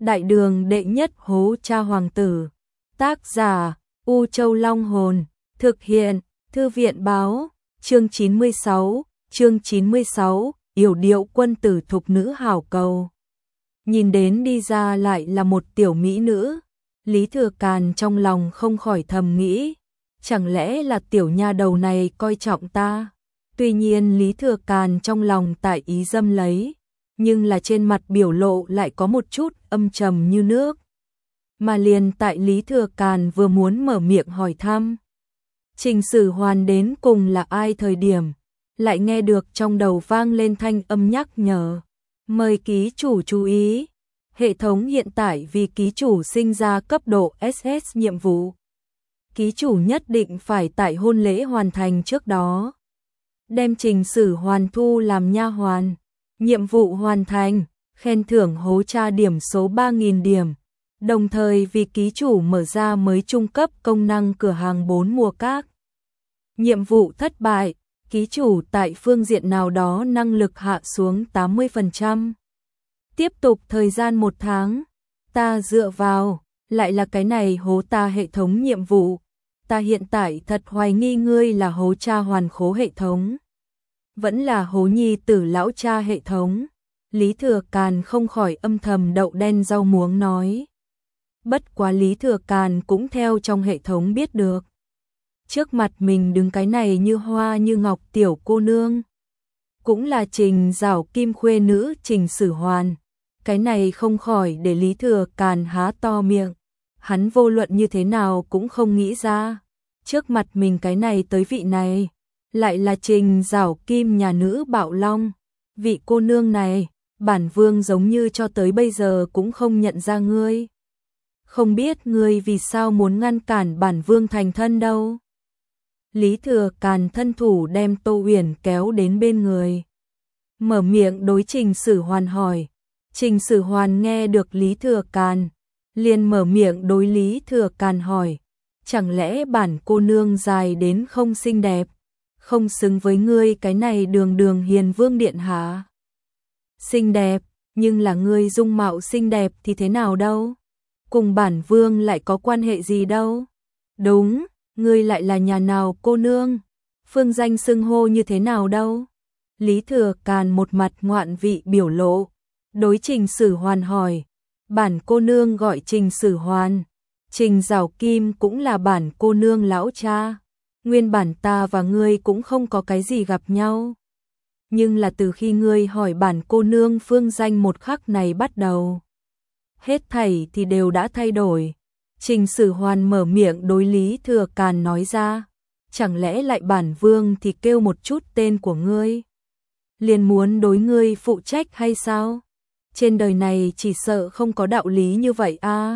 Đại đường đệ nhất hố cha hoàng tử. Tác giả U Châu Long Hồn. Thực hiện Thư viện Báo. Chương 96, yểu điệu quân tử thục nữ hảo cầu. Nhìn đến đi ra lại là một tiểu mỹ nữ, Lý Thừa Càn trong lòng không khỏi thầm nghĩ, chẳng lẽ là tiểu nha đầu này coi trọng ta? Tuy nhiên Lý Thừa Càn trong lòng tại ý dâm lấy, nhưng là trên mặt biểu lộ lại có một chút âm trầm như nước. Mà liền tại Lý Thừa Càn vừa muốn mở miệng hỏi thăm Trình Sử Hoàn đến cùng là ai thời điểm, lại nghe được trong đầu vang lên thanh âm nhắc nhở. Mời ký chủ chú ý, hệ thống hiện tại vì ký chủ sinh ra cấp độ SS nhiệm vụ. Ký chủ nhất định phải tại hôn lễ hoàn thành trước đó đem Trình Sử Hoàn thu làm nha hoàn. Nhiệm vụ hoàn thành, khen thưởng hố tra điểm số 3.000 điểm. Đồng thời vì ký chủ mở ra mới trung cấp công năng cửa hàng 4 mùa các. Nhiệm vụ thất bại, ký chủ tại phương diện nào đó năng lực hạ xuống 80%. Tiếp tục thời gian 1 tháng, ta dựa vào, lại là cái này hố ta hệ thống nhiệm vụ. Ta hiện tại thật hoài nghi ngươi là hố cha hoàn khố hệ thống, vẫn là hố nhi tử lão cha hệ thống. Lý Thừa Càn không khỏi âm thầm đậu đen rau muống nói. Bất quá Lý Thừa Càn cũng theo trong hệ thống biết được, trước mặt mình đứng cái này như hoa như ngọc tiểu cô nương, cũng là Trình Giảo Kim khuê nữ Trình Sử Hoàn. Cái này không khỏi để Lý Thừa Càn há to miệng, hắn vô luận như thế nào cũng không nghĩ ra, trước mặt mình cái này tới vị này, lại là Trình Giảo Kim nhà nữ Bạo Long. Vị cô nương này, bản vương giống như cho tới bây giờ cũng không nhận ra ngươi. Không biết ngươi vì sao muốn ngăn cản bản vương thành thân đâu. Lý Thừa Càn thân thủ đem Tô Uyển kéo đến bên người, mở miệng đối Trình Sử Hoàn hỏi. Trình Sử Hoàn nghe được Lý Thừa Càn, liền mở miệng đối Lý Thừa Càn hỏi, chẳng lẽ bản cô nương dài đến không xinh đẹp, không xứng với ngươi cái này đường đường hiền vương điện hạ? Xinh đẹp, nhưng là ngươi dung mạo xinh đẹp thì thế nào đâu? Cùng bản vương lại có quan hệ gì đâu? Đúng, ngươi lại là nhà nào cô nương? Phương danh xưng hô như thế nào đâu? Lý Thừa Càn một mặt ngoạn vị biểu lộ, đối Trình Sử Hoàn hỏi. Bản cô nương gọi Trình Sử Hoàn, Trình Giảo Kim cũng là bản cô nương lão cha. Nguyên bản ta và ngươi cũng không có cái gì gặp nhau, nhưng là từ khi ngươi hỏi bản cô nương phương danh một khắc này bắt đầu, hết thảy thì đều đã thay đổi. Trình Sử Hoàn mở miệng đối Lý Thừa Càn nói ra, chẳng lẽ lại bản vương thì kêu một chút tên của ngươi, liền muốn đối ngươi phụ trách hay sao? Trên đời này chỉ sợ không có đạo lý như vậy a.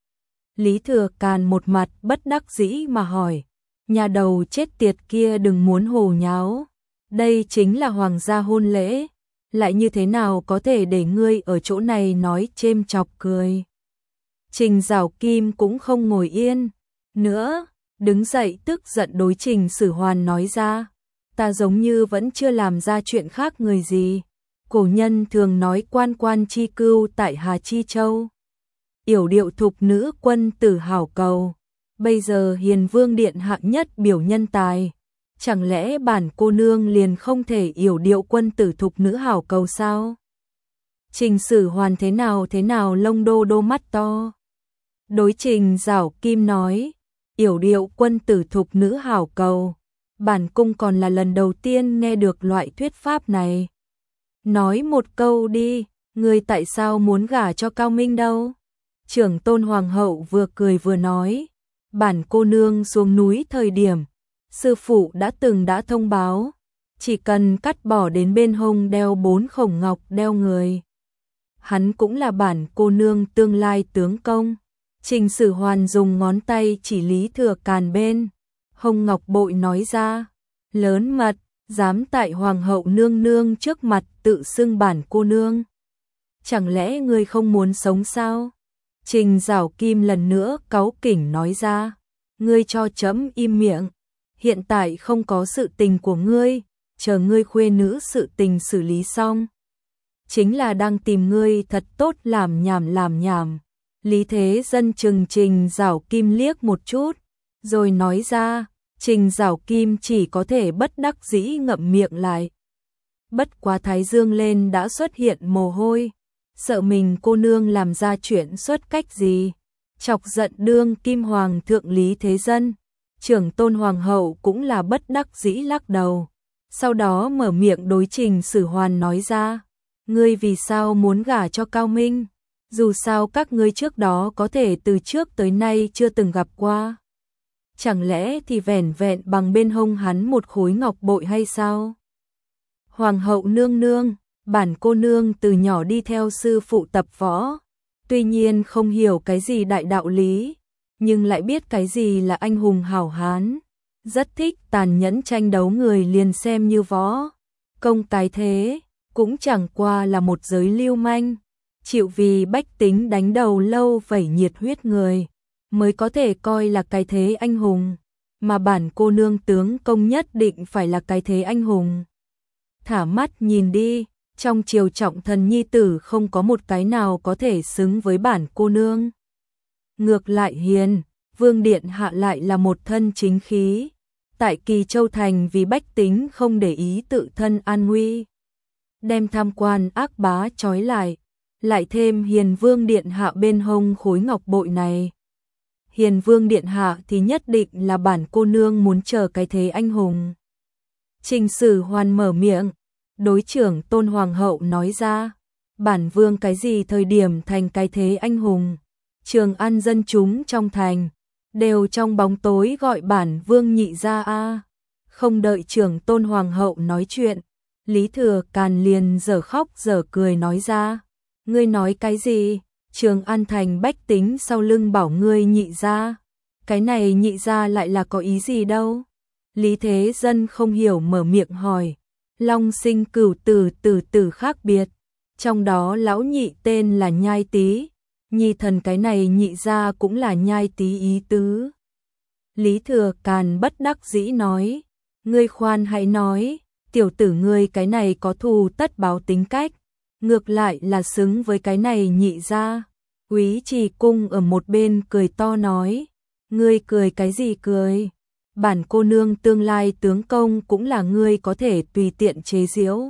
Lý Thừa Càn một mặt bất đắc dĩ mà hỏi, nhà đầu chết tiệt kia đừng muốn hồ nháo, đây chính là hoàng gia hôn lễ, lại như thế nào có thể để ngươi ở chỗ này nói chêm chọc cười. Trình Giảo Kim cũng không ngồi yên nữa, đứng dậy tức giận đối Trình Sử Hoàn nói ra, ta giống như vẫn chưa làm ra chuyện khác người gì. Cổ nhân thường nói quan quan chi cưu tại Hà Chi Châu, yểu điệu thục nữ quân tử hảo cầu. Bây giờ hiền vương điện hạ nhất biểu nhân tài, chẳng lẽ bản cô nương liền không thể yểu điệu quân tử thục nữ hảo cầu sao? Trình Sử Hoàn thế nào lông đô đô mắt to, đối Trình Giảo Kim nói, yểu điệu quân tử thục nữ hảo cầu, bản cung còn là lần đầu tiên nghe được loại thuyết pháp này. Nói một câu đi, ngươi tại sao muốn gả cho Cao Minh đâu? Trưởng tôn hoàng hậu vừa cười vừa nói, bản cô nương xuống núi thời điểm, sư phụ đã thông báo, chỉ cần cắt bỏ đến bên hông đeo 4 khổng ngọc đeo người, hắn cũng là bản cô nương tương lai tướng công. Trình Sử Hoàn dùng ngón tay chỉ Lý Thừa Càn bên hông ngọc bội nói ra, lớn mật, dám tại hoàng hậu nương nương trước mặt tự xưng bản cô nương, chẳng lẽ ngươi không muốn sống sao? Trình Giảo Kim lần nữa cáu kỉnh nói ra, ngươi cho chấm im miệng, hiện tại không có sự tình của ngươi, chờ ngươi khuê nữ sự tình xử lý xong, chính là đang tìm ngươi thật tốt làm nhảm. Lý Thế Dân chừng Trình Giảo Kim liếc một chút, rồi nói ra. Trình Giảo Kim chỉ có thể bất đắc dĩ ngậm miệng lại. Bất quá thái dương lên đã xuất hiện mồ hôi, sợ mình cô nương làm ra chuyện xuất cách gì, chọc giận đương kim hoàng thượng Lý Thế Dân. Trưởng tôn hoàng hậu cũng là bất đắc dĩ lắc đầu, sau đó mở miệng đối Trình Sử Hoàn nói ra, ngươi vì sao muốn gả cho Cao Minh, dù sao các ngươi trước đó có thể từ trước tới nay chưa từng gặp qua. Chẳng lẽ thì vẻn vẹn bằng bên hông hắn một khối ngọc bội hay sao? Hoàng hậu nương nương, bản cô nương từ nhỏ đi theo sư phụ tập võ, tuy nhiên không hiểu cái gì đại đạo lý, nhưng lại biết cái gì là anh hùng hảo hán, rất thích tàn nhẫn tranh đấu người liền xem như võ công cái thế, cũng chẳng qua là một giới lưu manh, chịu vì bách tính đánh đầu lâu vẩy nhiệt huyết người, mới có thể coi là cái thế anh hùng, mà bản cô nương tướng công nhất định phải là cái thế anh hùng. Thả mắt nhìn đi, trong triều trọng thần nhi tử không có một cái nào có thể xứng với bản cô nương. Ngược lại Hiền, Vương Điện Hạ lại là một thân chính khí, tại Kỳ Châu Thành vì bách tính không để ý tự thân an nguy, đem tham quan ác bá trói lại thêm Hiền Vương Điện Hạ bên hông khối ngọc bội này. Hiền Vương Điện Hạ thì nhất định là bản cô nương muốn chờ cái thế anh hùng. Trình Sử Hoàn mở miệng, đối trưởng tôn hoàng hậu nói ra, bản vương cái gì thời điểm thành cái thế anh hùng, Trường An dân chúng trong thành, đều trong bóng tối gọi bản vương nhị gia a. Không đợi trưởng tôn hoàng hậu nói chuyện, Lý Thừa Càn liền dở khóc dở cười nói ra, ngươi nói cái gì? Trường An thành bách tính sau lưng bảo ngươi nhị gia, cái này nhị gia lại là có ý gì đâu? Lý Thế Dân không hiểu mở miệng hỏi, long sinh cửu tử khác biệt, trong đó lão nhị tên là Nhai Tý, nhi thần cái này nhị gia cũng là Nhai Tý ý tứ. Lý Thừa Càn bất đắc dĩ nói, ngươi khoan hãy nói, tiểu tử ngươi cái này có thù tất báo tính cách, ngược lại là xứng với cái này nhị gia. Úy Trì Cung ở một bên cười to nói, ngươi cười cái gì cười? Bản cô nương tương lai tướng công cũng là ngươi có thể tùy tiện chế giễu.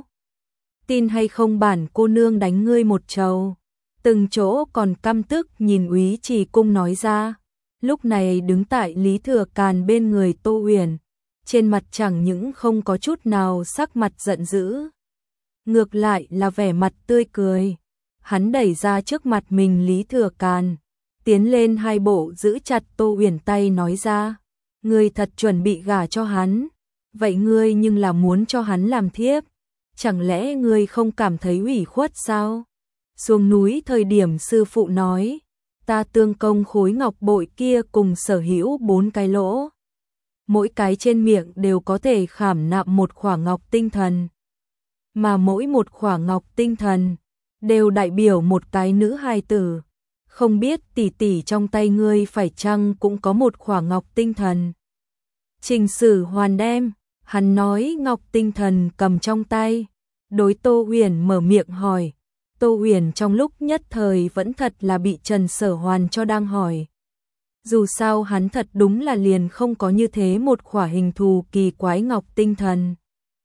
Tin hay không bản cô nương đánh ngươi một trầu. Từng chỗ còn căm tức nhìn Úy Trì Cung nói ra. Lúc này đứng tại Lý Thừa Càn bên người Tô Uyển, trên mặt chẳng những không có chút nào sắc mặt giận dữ, ngược lại là vẻ mặt tươi cười. Hắn đẩy ra trước mặt mình Lý Thừa Càn, tiến lên hai bộ giữ chặt Tô Uyển tay nói ra, ngươi thật chuẩn bị gả cho hắn, vậy ngươi nhưng là muốn cho hắn làm thiếp, chẳng lẽ ngươi không cảm thấy ủy khuất sao? Xuống núi thời điểm sư phụ nói, ta tương công khối ngọc bội kia cùng sở hữu 4 cái lỗ, mỗi cái trên miệng đều có thể khảm nạm một khỏa ngọc tinh thần, mà mỗi một khỏa ngọc tinh thần đều đại biểu một cái nữ hài tử, không biết tỷ tỷ trong tay ngươi phải chăng cũng có một khỏa ngọc tinh thần. Trình Sử Hoàn đem, hắn nói ngọc tinh thần cầm trong tay, đối Tô Uyển mở miệng hỏi. Tô Uyển trong lúc nhất thời vẫn thật là bị Trần Sở Hoàn cho đang hỏi. Dù sao hắn thật đúng là liền không có như thế một khỏa hình thù kỳ quái ngọc tinh thần.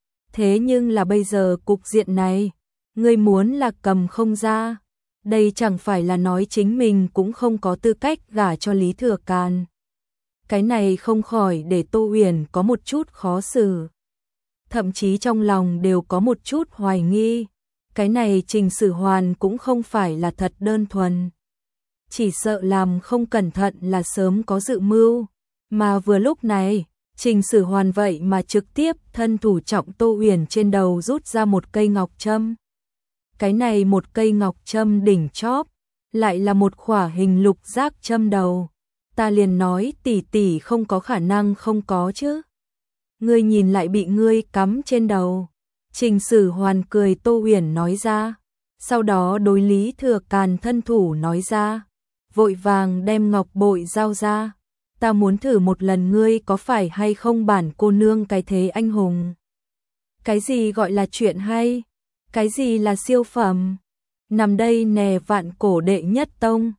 Thế nhưng là bây giờ cục diện này, ngươi muốn là cầm không ra, đây chẳng phải là nói chính mình cũng không có tư cách gả cho Lý Thừa Càn. Cái này không khỏi để Tô Uyển có một chút khó xử, thậm chí trong lòng đều có một chút hoài nghi. Cái này Trình Sử Hoàn cũng không phải là thật đơn thuần, chỉ sợ làm không cẩn thận là sớm có dự mưu, mà vừa lúc này, Trình Sử Hoàn vậy mà trực tiếp thân thủ trọng Tô Uyển trên đầu rút ra một cây ngọc châm. Cái này một cây ngọc châm đỉnh chóp, lại là một khỏa hình lục giác châm đầu. Ta liền nói tỷ tỷ không có khả năng không có chứ. Ngươi nhìn lại bị ngươi cắm trên đầu. Trình Sử Hoàn cười Tô Uyển nói ra, sau đó đối Lý Thừa Càn thân thủ nói ra, vội vàng đem ngọc bội giao ra, ta muốn thử một lần ngươi có phải hay không bản cô nương cái thế anh hùng. Cái gì gọi là chuyện hay? Cái gì là siêu phẩm? Nằm đây nè, vạn cổ đệ nhất tông.